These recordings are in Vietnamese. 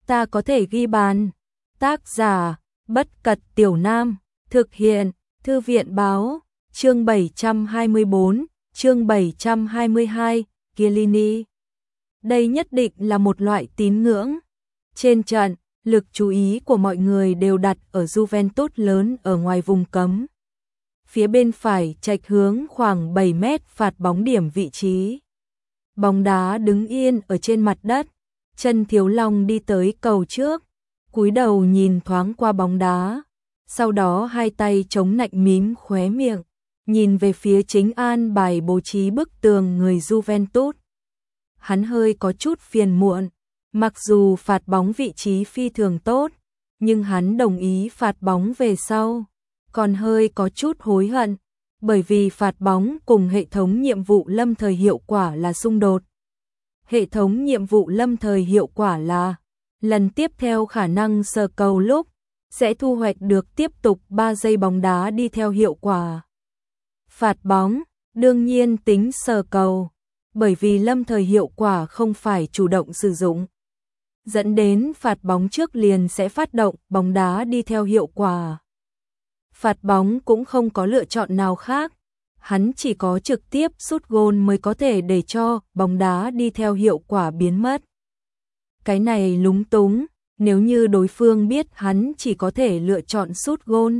ta có thể ghi bàn. Tác giả, Bất Cật Tiểu Nam, thực hiện, Thư viện Báo, chương 724, chương 722, Chiellini. Đây nhất định là một loại tín ngưỡng. Trên trận, lực chú ý của mọi người đều đặt ở Juventus lớn ở ngoài vùng cấm. Phía bên phải chệch hướng khoảng 7 mét phạt bóng điểm vị trí. Bóng đá đứng yên ở trên mặt đất, Chân Thiếu Long đi tới cầu trước, cúi đầu nhìn thoáng qua bóng đá, sau đó hai tay chống nạnh mím khóe miệng, nhìn về phía chính an bài bố trí bức tường người Juventus. Hắn hơi có chút phiền muộn, mặc dù phạt bóng vị trí phi thường tốt, nhưng hắn đồng ý phạt bóng về sau, còn hơi có chút hối hận, bởi vì phạt bóng cùng hệ thống nhiệm vụ lâm thời hiệu quả là xung đột. Hệ thống nhiệm vụ lâm thời hiệu quả là lần tiếp theo khả năng sờ cầu lúc sẽ thu hoạch được tiếp tục 3 giây bóng đá đi theo hiệu quả. Phạt bóng đương nhiên tính sờ cầu, bởi vì lâm thời hiệu quả không phải chủ động sử dụng, dẫn đến phạt bóng trước liền sẽ phát động bóng đá đi theo hiệu quả. Phạt bóng cũng không có lựa chọn nào khác, hắn chỉ có trực tiếp sút gôn mới có thể để cho bóng đá đi theo hiệu quả biến mất. Cái này lúng túng, nếu như đối phương biết hắn chỉ có thể lựa chọn sút gôn,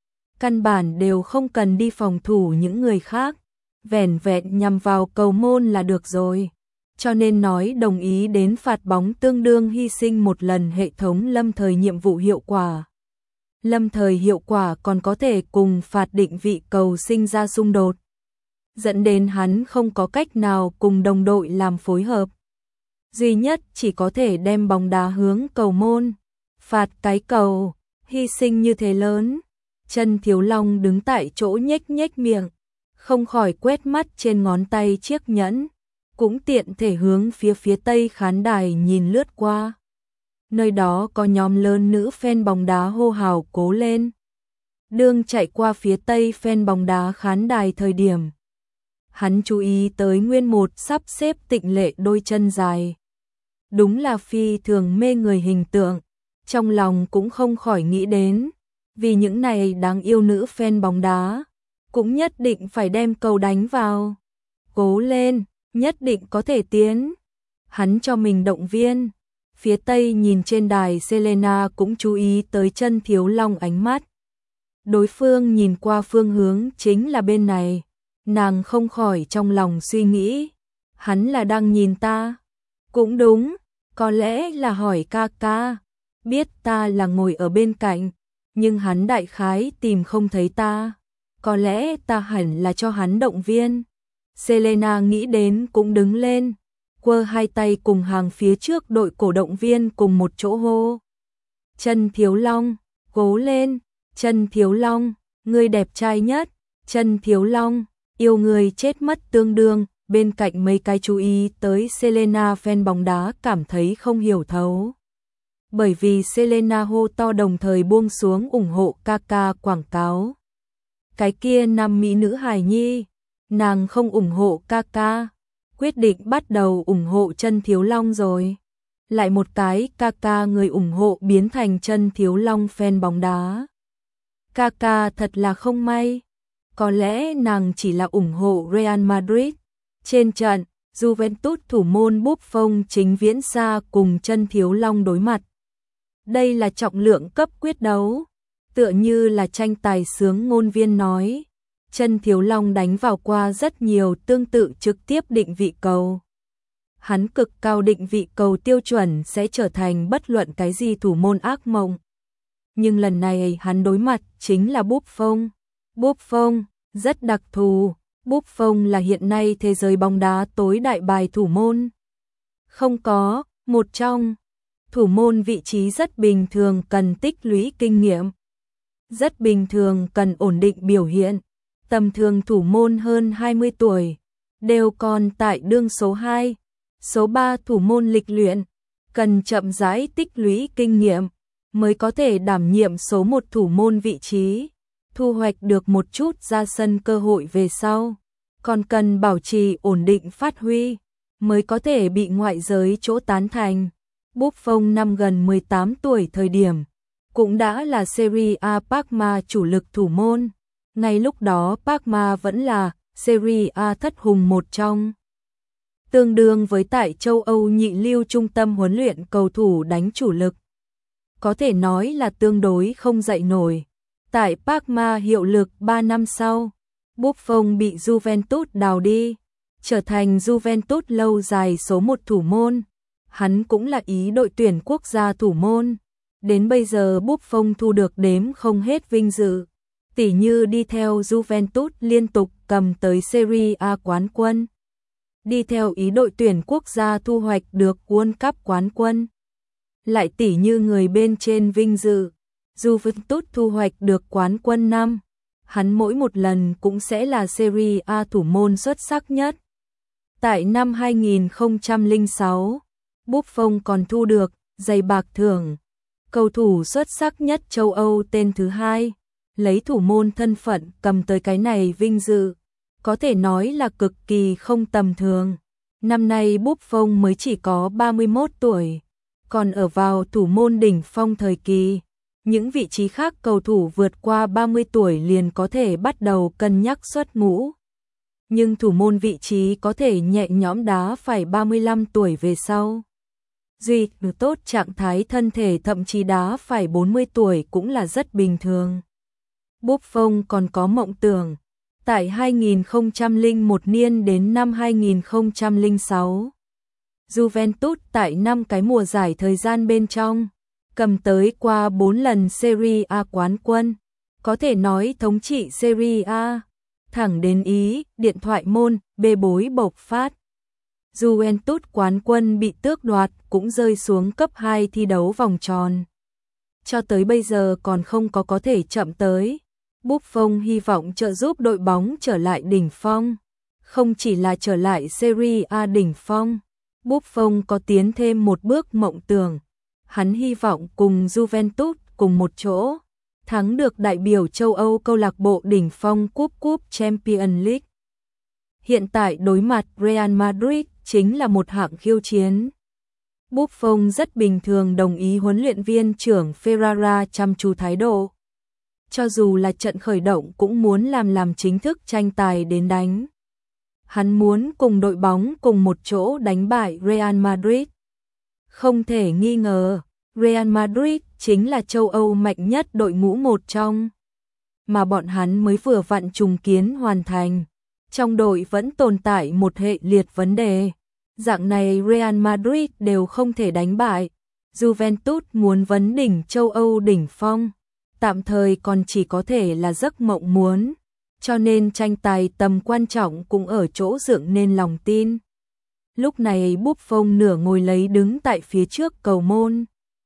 căn bản đều không cần đi phòng thủ những người khác, vẻn vẹn nhằm vào cầu môn là được rồi. Cho nên nói đồng ý đến phạt bóng tương đương hy sinh một lần hệ thống lâm thời nhiệm vụ hiệu quả. Lâm thời hiệu quả còn có thể cùng phạt định vị cầu sinh ra xung đột, dẫn đến hắn không có cách nào cùng đồng đội làm phối hợp. Duy nhất chỉ có thể đem bóng đá hướng cầu môn, phạt cái cầu, hy sinh như thế lớn. Chân Thiếu Long đứng tại chỗ nhếch nhếch miệng, không khỏi quét mắt trên ngón tay chiếc nhẫn, cũng tiện thể hướng phía tây khán đài nhìn lướt qua. Nơi đó có nhóm lớn nữ fan bóng đá hô hào cố lên. Đương chạy qua phía tây fan bóng đá khán đài thời điểm, hắn chú ý tới nguyên một sắp xếp tịnh lệ đôi chân dài. Đúng là phi thường mê người hình tượng, trong lòng cũng không khỏi nghĩ đến, vì những này đáng yêu nữ fan bóng đá, cũng nhất định phải đem cầu đánh vào. Cố lên, nhất định có thể tiến. Hắn cho mình động viên. Phía tây nhìn trên đài Selena cũng chú ý tới Chân Thiếu Long ánh mắt. Đối phương nhìn qua phương hướng chính là bên này, nàng không khỏi trong lòng suy nghĩ, hắn là đang nhìn ta. Cũng đúng, có lẽ là hỏi ca ca, biết ta là ngồi ở bên cạnh, nhưng hắn đại khái tìm không thấy ta, có lẽ ta hẳn là cho hắn động viên. Selena nghĩ đến cũng đứng lên, quơ hai tay cùng hàng phía trước đội cổ động viên cùng một chỗ hô. Chân Thiếu Long, cố lên, Chân Thiếu Long, ngươi đẹp trai nhất, Chân Thiếu Long, yêu người chết mất tương đương. Bên cạnh mấy cái chú ý tới Selena fan bóng đá cảm thấy không hiểu thấu. Bởi vì Selena hô to đồng thời buông xuống ủng hộ Kaka quảng cáo. Cái kia nam mỹ nữ hài nhi, nàng không ủng hộ Kaka, quyết định bắt đầu ủng hộ Chân Thiếu Long rồi. Lại một cái Kaka người ủng hộ biến thành Chân Thiếu Long fan bóng đá. Kaka thật là không may, có lẽ nàng chỉ là ủng hộ Real Madrid. Trên trận, Juventus thủ môn Buffon chính Viễn Sa cùng Chân Thiếu Long đối mặt. Đây là trọng lượng cấp quyết đấu, tựa như là tranh tài sướng ngôn viên nói. Chân Thiếu Long đánh vào qua rất nhiều tương tự trực tiếp định vị cầu. Hắn cực cao định vị cầu tiêu chuẩn sẽ trở thành bất luận cái gì thủ môn ác mộng. Nhưng lần này hắn đối mặt chính là Buffon. Buffon rất đặc thù. Buffon là hiện nay thế giới bóng đá tối đại bài thủ môn. Không có, một trong. Thủ môn vị trí rất bình thường cần tích lũy kinh nghiệm. Rất bình thường cần ổn định biểu hiện. Tầm thường thủ môn hơn 20 tuổi, đều còn tại đương số 2, số 3 thủ môn lịch luyện. Cần chậm rãi tích lũy kinh nghiệm, mới có thể đảm nhiệm số 1 thủ môn vị trí. Thu hoạch được một chút ra sân cơ hội về sau, còn cần bảo trì ổn định phát huy, mới có thể bị ngoại giới chỗ tán thành. Buffon năm gần 18 tuổi thời điểm, cũng đã là Serie A Parma chủ lực thủ môn. Ngay lúc đó Parma vẫn là Serie A thất hùng một trong. Tương đương với tại châu Âu nhị lưu trung tâm huấn luyện cầu thủ đánh chủ lực. Có thể nói là tương đối không dậy nổi. Tại Parma hiệu lực 3 năm sau, Buffon bị Juventus đào đi, trở thành Juventus lâu dài số 1 thủ môn. Hắn cũng là ý đội tuyển quốc gia thủ môn. Đến bây giờ Buffon thu được đếm không hết vinh dự. Tỉ như đi theo Juventus liên tục cầm tới Serie A quán quân. Đi theo ý đội tuyển quốc gia thu hoạch được World Cup quán quân. Lại tỉ như người bên trên vinh dự, Juventus thu hoạch được quán quân năm. Hắn mỗi một lần cũng sẽ là Serie A thủ môn xuất sắc nhất. Tại năm 2006, Buffon còn thu được giày bạc thưởng cầu thủ xuất sắc nhất châu Âu tên thứ 2, lấy thủ môn thân phận cầm tới cái này vinh dự, có thể nói là cực kỳ không tầm thường. Năm nay Buffon mới chỉ có 31 tuổi, còn ở vào thủ môn đỉnh phong thời kỳ. Những vị trí khác cầu thủ vượt qua 30 tuổi liền có thể bắt đầu cân nhắc xuất ngũ. Nhưng thủ môn vị trí có thể nhẹ nhõm đá phải 35 tuổi về sau. Duy tốt trạng thái thân thể thậm chí đá phải 40 tuổi cũng là rất bình thường. Buffon còn có mộng tưởng. Tại 2001 niên đến năm 2006, Juventus tại 5 cái mùa giải thời gian bên trong, cầm tới qua 4 lần Serie A quán quân, có thể nói thống trị Serie A, thẳng đến Ý, điện thoại môn, bê bối bộc phát. Juventus quán quân bị tước đoạt cũng rơi xuống cấp 2 thi đấu vòng tròn. Cho tới bây giờ còn không có thể chậm tới. Buffon hy vọng trợ giúp đội bóng trở lại đỉnh phong, không chỉ là trở lại Serie A đỉnh phong. Buffon có tiến thêm một bước mộng tưởng. Hắn hy vọng cùng Juventus cùng một chỗ thắng được đại biểu châu Âu câu lạc bộ đỉnh phong Cúp Champions League. Hiện tại đối mặt Real Madrid chính là một hạng khiêu chiến. Buffon rất bình thường đồng ý huấn luyện viên trưởng Ferrara chăm chú thái độ. Cho dù là trận khởi động cũng muốn làm chính thức tranh tài đến đánh. Hắn muốn cùng đội bóng cùng một chỗ đánh bại Real Madrid. Không thể nghi ngờ, Real Madrid chính là châu Âu mạnh nhất đội ngũ một trong. Mà bọn hắn mới vừa vặn trùng kiến hoàn thành. Trong đội vẫn tồn tại một hệ liệt vấn đề. Dạng này Real Madrid đều không thể đánh bại. Juventus muốn vấn đỉnh châu Âu đỉnh phong, tạm thời còn chỉ có thể là giấc mộng muốn. Cho nên tranh tài tầm quan trọng cũng ở chỗ dựng nên lòng tin. Lúc này Buffon nửa ngồi lấy đứng tại phía trước cầu môn.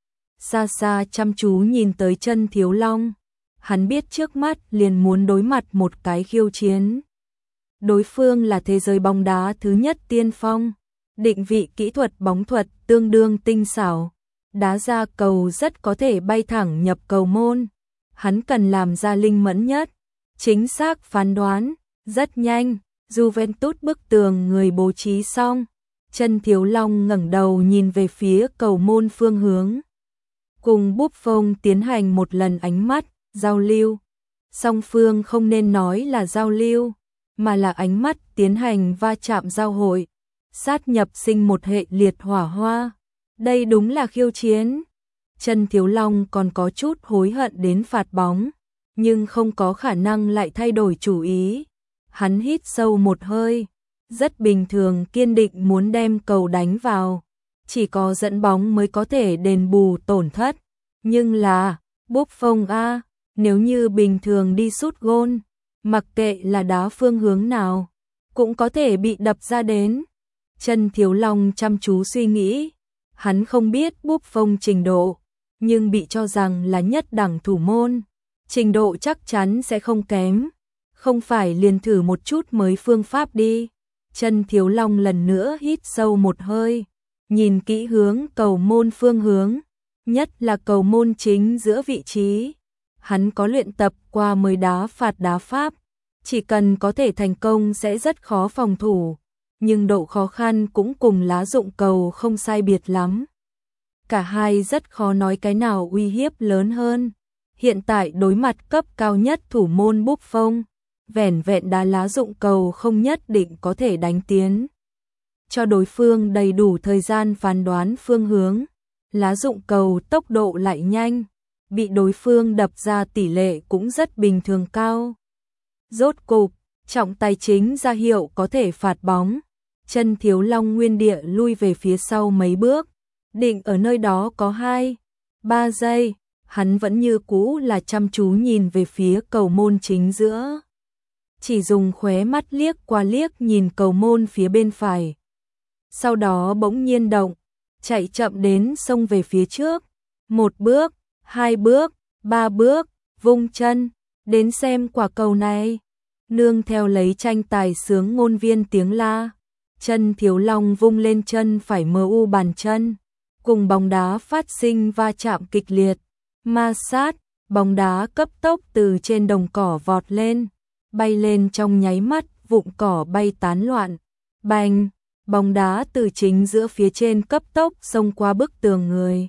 Xa xa chăm chú nhìn tới Chân Thiếu Long. Hắn biết trước mắt liền muốn đối mặt một cái khiêu chiến. Đối phương là thế giới bóng đá thứ nhất tiên phong. Định vị kỹ thuật bóng thuật tương đương tinh xảo. Đá ra cầu rất có thể bay thẳng nhập cầu môn. Hắn cần làm ra linh mẫn nhất, chính xác phán đoán, rất nhanh. Juventus bức tường người bố trí xong. Chân Thiếu Long ngẩng đầu nhìn về phía cầu môn phương hướng. Cùng Buffon tiến hành một lần ánh mắt, giao lưu. Song phương không nên nói là giao lưu, mà là ánh mắt tiến hành va chạm giao hội. Sát nhập sinh một hệ liệt hỏa hoa. Đây đúng là khiêu chiến. Chân Thiếu Long còn có chút hối hận đến phạt bóng, nhưng không có khả năng lại thay đổi chủ ý. Hắn hít sâu một hơi, rất bình thường kiên định muốn đem cầu đánh vào. Chỉ có dẫn bóng mới có thể đền bù tổn thất. Nhưng là, Buffon A, nếu như bình thường đi sút gôn, mặc kệ là đá phương hướng nào, cũng có thể bị đập ra đến. Chân Thiếu Long chăm chú suy nghĩ, hắn không biết Buffon trình độ, nhưng bị cho rằng là nhất đẳng thủ môn. Trình độ chắc chắn sẽ không kém, không phải liền thử một chút mới phương pháp đi. Chân Thiếu Long lần nữa hít sâu một hơi, nhìn kỹ hướng cầu môn phương hướng, nhất là cầu môn chính giữa vị trí. Hắn có luyện tập qua 10 đá phạt đá pháp, chỉ cần có thể thành công sẽ rất khó phòng thủ, nhưng độ khó khăn cũng cùng lá dụng cầu không sai biệt lắm. cả hai rất khó nói cái nào uy hiếp lớn hơn. Hiện tại đối mặt cấp cao nhất thủ môn Buffon, vẻn vẹn đá lá dụng cầu không nhất định có thể đánh tiến cho đối phương đầy đủ thời gian phán đoán phương hướng. Lá dụng cầu tốc độ lại nhanh, bị đối phương đập ra tỷ lệ cũng rất bình thường cao. Rốt cục, trọng tài chính ra hiệu có thể phạt bóng. Chân Thiếu Long nguyên địa lui về phía sau mấy bước, định ở nơi đó có 2-3 giây, hắn vẫn như cũ là chăm chú nhìn về phía cầu môn chính giữa. Chỉ dùng khóe mắt liếc qua liếc nhìn cầu môn phía bên phải. Sau đó bỗng nhiên động, chạy chậm đến xông về phía trước. 1 bước, 2 bước, 3 bước, vung chân, đến xem quả cầu này. Nương theo lấy tranh tài sướng ngôn viên tiếng la. Chân Thiếu Long vung lên chân phải MU bàn chân, cùng bóng đá phát sinh va chạm kịch liệt, ma sát, bóng đá cấp tốc từ trên đồng cỏ vọt lên, bay lên trong nháy mắt, vụn cỏ bay tán loạn, bành, bóng đá từ chính giữa phía trên cấp tốc xông qua bức tường người.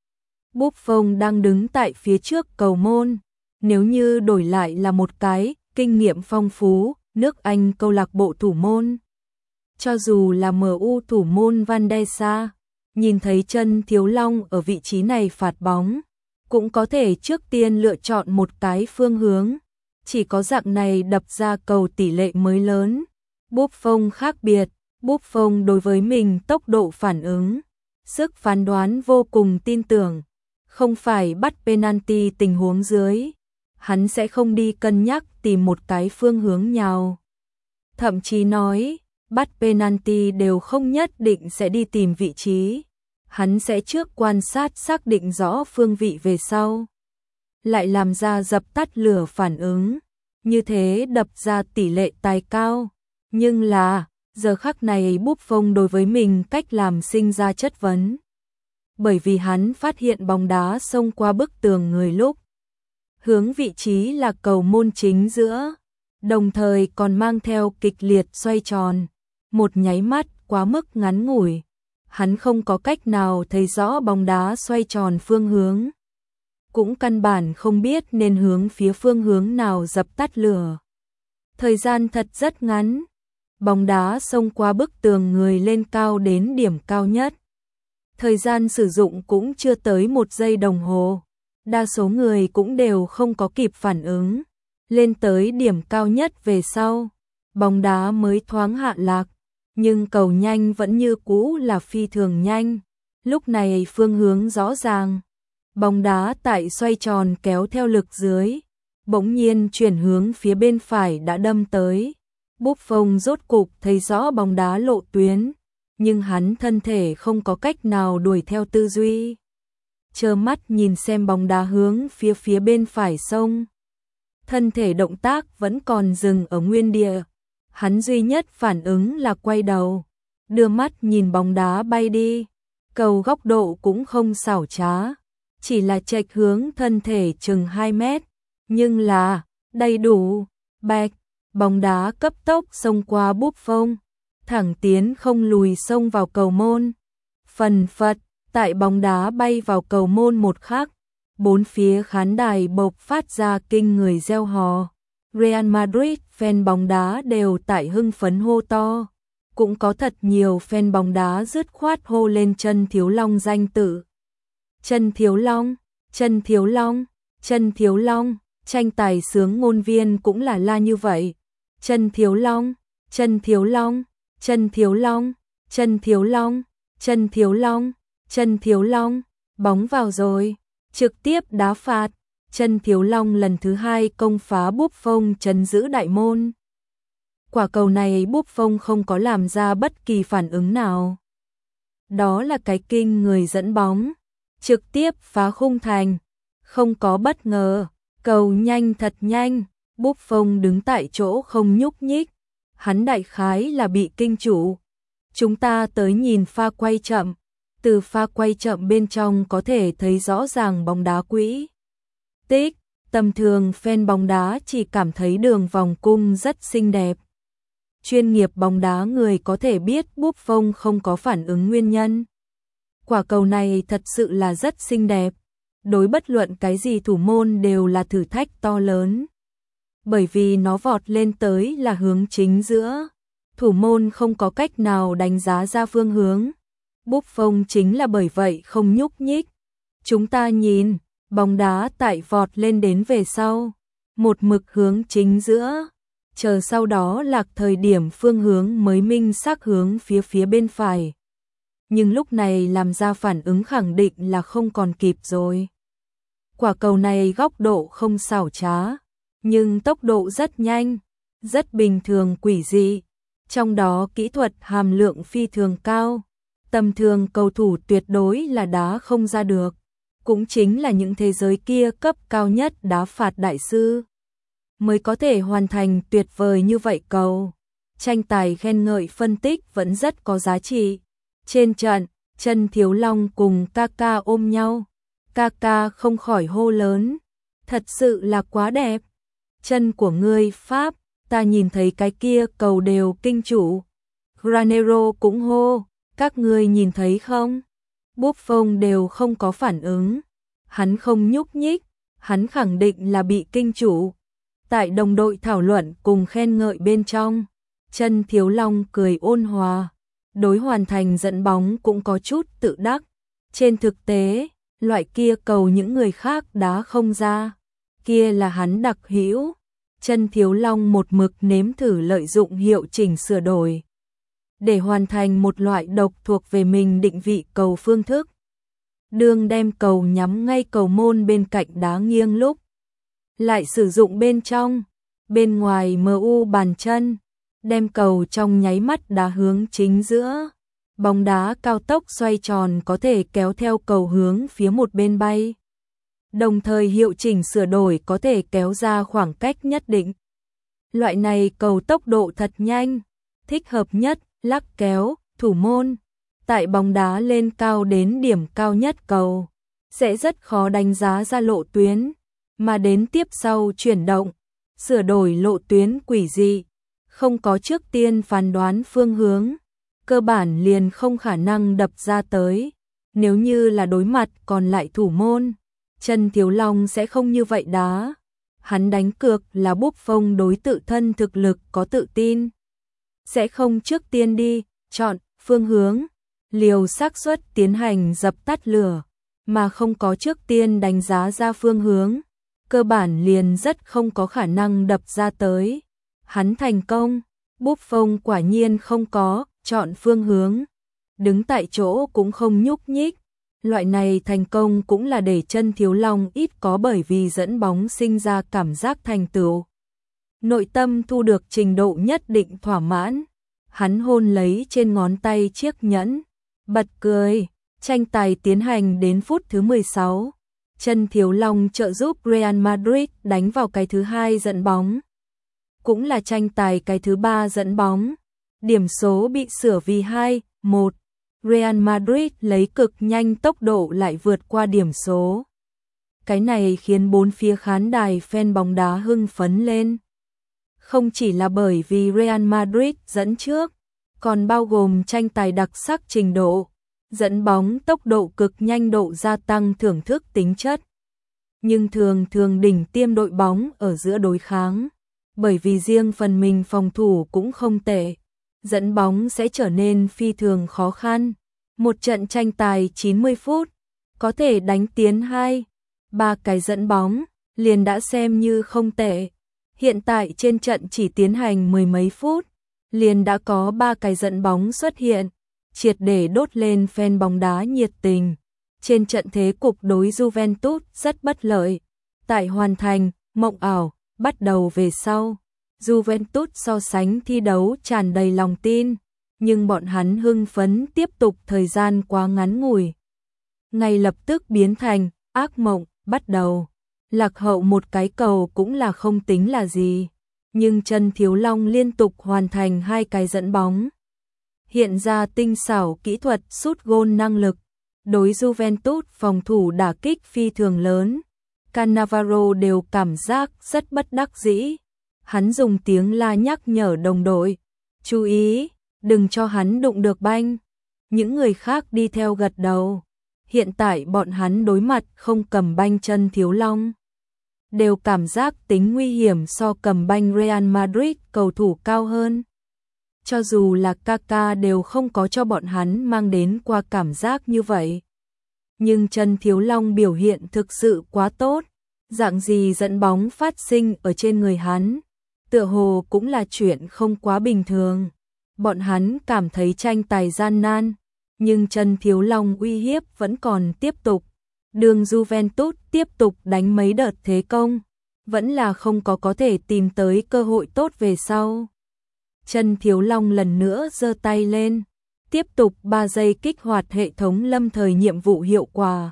Buffon đang đứng tại phía trước cầu môn, nếu như đổi lại là một cái kinh nghiệm phong phú, nước Anh câu lạc bộ thủ môn. Cho dù là MU thủ môn Van der Sar, nhìn thấy Chân Thiếu Long ở vị trí này phạt bóng, cũng có thể trước tiên lựa chọn một cái phương hướng, chỉ có dạng này đập ra cầu tỷ lệ mới lớn. Buffon khác biệt, Buffon đối với mình tốc độ phản ứng, sức phán đoán vô cùng tin tưởng, không phải bắt penalty tình huống dưới, hắn sẽ không đi cân nhắc tìm một cái phương hướng nhào. Thậm chí nói, bắt penalty đều không nhất định sẽ đi tìm vị trí, hắn sẽ trước quan sát xác định rõ phương vị về sau, lại làm ra dập tắt lửa phản ứng, như thế đập ra tỷ lệ tài cao. Nhưng là, giờ khắc này Buffon đối với mình cách làm sinh ra chất vấn. Bởi vì hắn phát hiện bóng đá xông qua bức tường người lúc hướng vị trí là cầu môn chính giữa, đồng thời còn mang theo kịch liệt xoay tròn. Một nháy mắt quá mức ngắn ngủi, hắn không có cách nào thấy rõ bóng đá xoay tròn phương hướng, cũng căn bản không biết nên hướng phía phương hướng nào dập tắt lửa. Thời gian thật rất ngắn, bóng đá xông qua bức tường người lên cao đến điểm cao nhất. Thời gian sử dụng cũng chưa tới 1 giây đồng hồ, đa số người cũng đều không có kịp phản ứng, lên tới điểm cao nhất về sau, bóng đá mới thoáng hạ lạc. Nhưng cầu nhanh vẫn như cũ là phi thường nhanh, lúc này phương hướng rõ ràng, bóng đá tại xoay tròn kéo theo lực dưới, bỗng nhiên chuyển hướng phía bên phải đã đâm tới. Buffon rốt cục thấy rõ bóng đá lộ tuyến, nhưng hắn thân thể không có cách nào đuổi theo tư duy. Trơ mắt nhìn xem bóng đá hướng phía bên phải sông. Thân thể động tác vẫn còn dừng ở nguyên địa. Hắn duy nhất phản ứng là quay đầu, đưa mắt nhìn bóng đá bay đi. Cầu góc độ cũng không xảo trá, chỉ là chệch hướng thân thể chừng 2 mét. Nhưng là, đầy đủ, bạch, bóng đá cấp tốc xông qua Buffon, thẳng tiến không lùi xông vào cầu môn. Phần phật, tại bóng đá bay vào cầu môn một khắc, bốn phía khán đài bộc phát ra kinh người reo hò. Real Madrid fan bóng đá đều tại hưng phấn hô to, cũng có thật nhiều fan bóng đá dứt khoát hô lên Chân Thiếu Long danh tự. Chân Thiếu Long, Chân Thiếu Long, Chân Thiếu Long, tranh tài sướng ngôn viên cũng là la như vậy. Chân Thiếu Long, Chân Thiếu Long, Chân Thiếu Long, Chân Thiếu Long, Chân Thiếu Long, Chân Thiếu Long, bóng vào rồi, trực tiếp đá phạt. Chân Thiếu Long lần thứ 2 công phá Buffon trấn giữ đại môn. Quả cầu này Buffon không có làm ra bất kỳ phản ứng nào. Đó là cái kinh người dẫn bóng, trực tiếp phá khung thành, không có bất ngờ, cầu nhanh thật nhanh, Buffon đứng tại chỗ không nhúc nhích, hắn đại khái là bị kinh chủ. Chúng ta tới nhìn pha quay chậm, từ pha quay chậm bên trong có thể thấy rõ ràng bóng đá quỹ tích, tầm thường fan bóng đá chỉ cảm thấy đường vòng cung rất xinh đẹp. Chuyên nghiệp bóng đá người có thể biết Buffon không có phản ứng nguyên nhân. Quả cầu này thật sự là rất xinh đẹp. Đối bất luận cái gì thủ môn đều là thử thách to lớn. Bởi vì nó vọt lên tới là hướng chính giữa. Thủ môn không có cách nào đánh giá ra phương hướng. Buffon chính là bởi vậy không nhúc nhích. Chúng ta nhìn, bóng đá tại vọt lên đến về sau. Một mực hướng chính giữa. Chờ sau đó lạc thời điểm phương hướng mới minh xác hướng phía bên phải. Nhưng lúc này làm ra phản ứng khẳng định là không còn kịp rồi. Quả cầu này góc độ không xảo trá, nhưng tốc độ rất nhanh, rất bình thường quỷ dị. Trong đó kỹ thuật hàm lượng phi thường cao. Tầm thường cầu thủ tuyệt đối là đá không ra được. Cũng chính là những thế giới kia cấp cao nhất đá phạt đại sư mới có thể hoàn thành tuyệt vời như vậy cầu. Tranh tài khen ngợi phân tích vẫn rất có giá trị. Trên trận, Chân Thiếu Long cùng Kaka ôm nhau. Kaka không khỏi hô lớn. Thật sự là quá đẹp. Chân của ngươi Pháp, ta nhìn thấy cái kia cầu đều kinh chủ. Granero cũng hô. Các ngươi nhìn thấy không? Buffon đều không có phản ứng. Hắn không nhúc nhích. Hắn khẳng định là bị kinh chủ. Tại đồng đội thảo luận cùng khen ngợi bên trong, Chân Thiếu Long cười ôn hòa. Đối hoàn thành dẫn bóng cũng có chút tự đắc. Trên thực tế, loại kia cầu những người khác đá không ra. Kia là hắn đặc hữu. Chân Thiếu Long một mực nếm thử lợi dụng hiệu chỉnh sửa đổi. Để hoàn thành một loại độc thuộc về mình định vị cầu phương thức. Đường đem cầu nhắm ngay cầu môn bên cạnh đá nghiêng lúc. Lại sử dụng bên trong, bên ngoài MU bàn chân. Đem cầu trong nháy mắt đá hướng chính giữa. Bóng đá cao tốc xoay tròn có thể kéo theo cầu hướng phía một bên bay. Đồng thời hiệu chỉnh sửa đổi có thể kéo ra khoảng cách nhất định. Loại này cầu tốc độ thật nhanh, thích hợp nhất, lắc kéo, thủ môn. Tại bóng đá lên cao đến điểm cao nhất cầu, sẽ rất khó đánh giá ra lộ tuyến, mà đến tiếp sau chuyển động, sửa đổi lộ tuyến quỷ dị. Không có trước tiên phán đoán phương hướng, cơ bản liền không khả năng đập ra tới. Nếu như là đối mặt còn lại thủ môn, Chân Thiếu Long sẽ không như vậy đá. Hắn đánh cược là Buffon đối tự thân thực lực có tự tin. Sẽ không trước tiên đi, chọn, phương hướng, liều xác suất tiến hành dập tắt lửa, mà không có trước tiên đánh giá ra phương hướng. Cơ bản liền rất không có khả năng đập ra tới. Hắn thành công, Buffon quả nhiên không có, chọn phương hướng. Đứng tại chỗ cũng không nhúc nhích. Loại này thành công cũng là để Chân Thiếu Long ít có bởi vì dẫn bóng sinh ra cảm giác thành tựu. Nội tâm thu được trình độ nhất định thỏa mãn. Hắn hôn lấy trên ngón tay chiếc nhẫn, bật cười. Tranh tài tiến hành đến phút thứ 16. Chân Thiếu Long trợ giúp Real Madrid đánh vào cái thứ 2 dẫn bóng. Cũng là tranh tài cái thứ 3 dẫn bóng. Điểm số bị sửa vì 2-1. Real Madrid lấy cực nhanh tốc độ lại vượt qua điểm số. Cái này khiến bốn phía khán đài fan bóng đá hưng phấn lên. Không chỉ là bởi vì Real Madrid dẫn trước, còn bao gồm tranh tài đặc sắc trình độ, dẫn bóng tốc độ cực nhanh độ gia tăng thưởng thức tính chất. Nhưng thường đỉnh tiêm đội bóng ở giữa đối kháng, bởi vì riêng phần mình phòng thủ cũng không tệ, dẫn bóng sẽ trở nên phi thường khó khăn. Một trận tranh tài 90 phút, có thể đánh tiến 2-3 cái dẫn bóng, liền đã xem như không tệ. Hiện tại trên trận chỉ tiến hành mười mấy phút, liền đã có 3 cái dẫn bóng xuất hiện, triệt để đốt lên fan bóng đá nhiệt tình. Trên trận thế cục đối Juventus rất bất lợi. Tại hoàn thành, mộng ảo, bắt đầu về sau. Juventus so sánh thi đấu tràn đầy lòng tin, nhưng bọn hắn hưng phấn tiếp tục thời gian quá ngắn ngủi. Ngay lập tức biến thành, ác mộng, bắt đầu. Lạc hậu một cái cầu cũng là không tính là gì, nhưng Chân Thiếu Long liên tục hoàn thành 2 cái dẫn bóng. Hiện ra tinh xảo kỹ thuật sút gôn năng lực, đối Juventus phòng thủ đả kích phi thường lớn. Cannavaro đều cảm giác rất bất đắc dĩ. Hắn dùng tiếng la nhắc nhở đồng đội, chú ý, đừng cho hắn đụng được banh. Những người khác đi theo gật đầu. Hiện tại bọn hắn đối mặt không cầm banh chân Thiếu Long, đều cảm giác tính nguy hiểm so cầm banh Real Madrid cầu thủ cao hơn. Cho dù là Kaka đều không có cho bọn hắn mang đến qua cảm giác như vậy. Nhưng Trần Thiếu Long biểu hiện thực sự quá tốt, dạng gì dẫn bóng phát sinh ở trên người hắn, tựa hồ cũng là chuyện không quá bình thường. Bọn hắn cảm thấy tranh tài gian nan, nhưng Trần Thiếu Long uy hiếp vẫn còn tiếp tục. Đường Juventus tiếp tục đánh mấy đợt thế công, vẫn là không có thể tìm tới cơ hội tốt về sau. Trần Thiếu Long lần nữa giơ tay lên, tiếp tục 3 giây kích hoạt hệ thống lâm thời nhiệm vụ hiệu quả.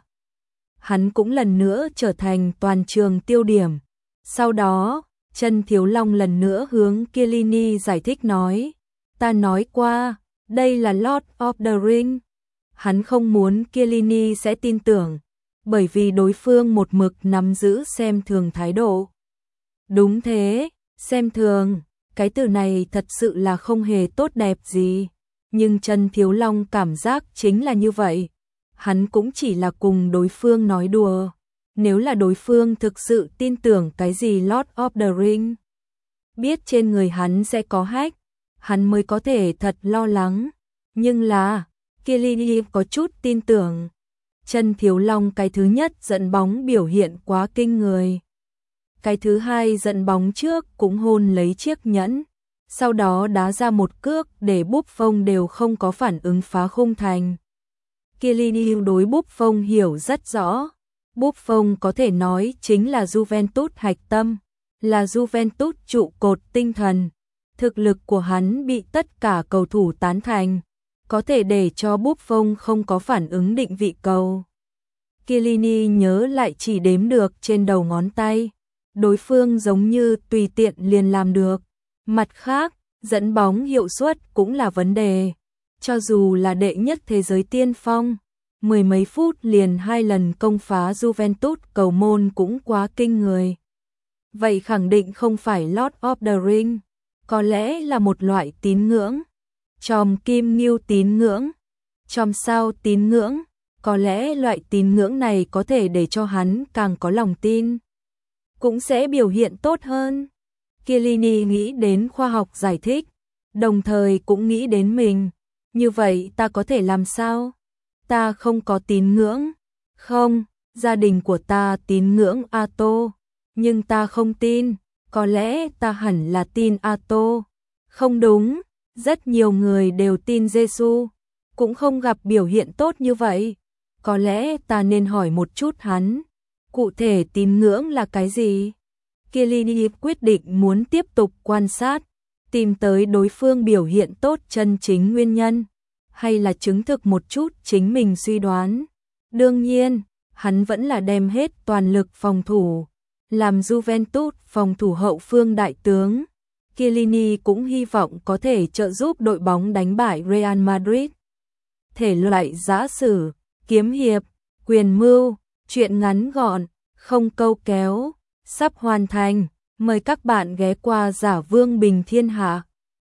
Hắn cũng lần nữa trở thành toàn trường tiêu điểm. Sau đó, Trần Thiếu Long lần nữa hướng Chiellini giải thích nói, ta nói qua, đây là Lord of the Ring. Hắn không muốn Chiellini sẽ tin tưởng, bởi vì đối phương một mực nắm giữ xem thường thái độ. Đúng thế, xem thường, cái từ này thật sự là không hề tốt đẹp gì. Nhưng Trần Thiếu Long cảm giác chính là như vậy. Hắn cũng chỉ là cùng đối phương nói đùa. Nếu là đối phương thực sự tin tưởng cái gì Lord of the Ring, biết trên người hắn sẽ có hack, hắn mới có thể thật lo lắng. Nhưng là, Chiellini có chút tin tưởng. Trần Thiếu Long cái thứ nhất dẫn bóng biểu hiện quá kinh người. Cái thứ hai dẫn bóng trước cũng hôn lấy chiếc nhẫn, sau đó đá ra một cước để Buffon đều không có phản ứng phá khung thành. Chiellini đối Buffon hiểu rất rõ. Buffon có thể nói chính là Juventus hạch tâm, là Juventus trụ cột tinh thần. Thực lực của hắn bị tất cả cầu thủ tán thành, có thể để cho Buffon không có phản ứng định vị cầu. Chiellini nhớ lại chỉ đếm được trên đầu ngón tay, đối phương giống như tùy tiện liền làm được. Mặt khác, dẫn bóng hiệu suất cũng là vấn đề. Cho dù là đệ nhất thế giới tiên phong, mười mấy phút liền 2 lần công phá Juventus cầu môn cũng quá kinh người. Vậy khẳng định không phải Lord of the Ring, có lẽ là một loại tín ngưỡng. Chòm kim ngưu tín ngưỡng, chòm sao tín ngưỡng, có lẽ loại tín ngưỡng này có thể để cho hắn càng có lòng tin, cũng sẽ biểu hiện tốt hơn. Chiellini nghĩ đến khoa học giải thích, đồng thời cũng nghĩ đến mình. Như vậy ta có thể làm sao? Ta không có tín ngưỡng. Không, gia đình của ta tín ngưỡng Ato, nhưng ta không tin. Có lẽ ta hẳn là tin Ato. Không đúng, rất nhiều người đều tin Giêsu, cũng không gặp biểu hiện tốt như vậy. Có lẽ ta nên hỏi một chút hắn, cụ thể tín ngưỡng là cái gì? Chiellini quyết định muốn tiếp tục quan sát, tìm tới đối phương biểu hiện tốt chân chính nguyên nhân, hay là chứng thực một chút chính mình suy đoán. Đương nhiên, hắn vẫn là đem hết toàn lực phòng thủ, làm Juventus phòng thủ hậu phương đại tướng. Chiellini cũng hy vọng có thể trợ giúp đội bóng đánh bại Real Madrid. Thể loại giã sử, kiếm hiệp, quyền mưu, truyện ngắn gọn, không câu kéo, sắp hoàn thành. Mời các bạn ghé qua Giả Vương Bình Thiên Hạ.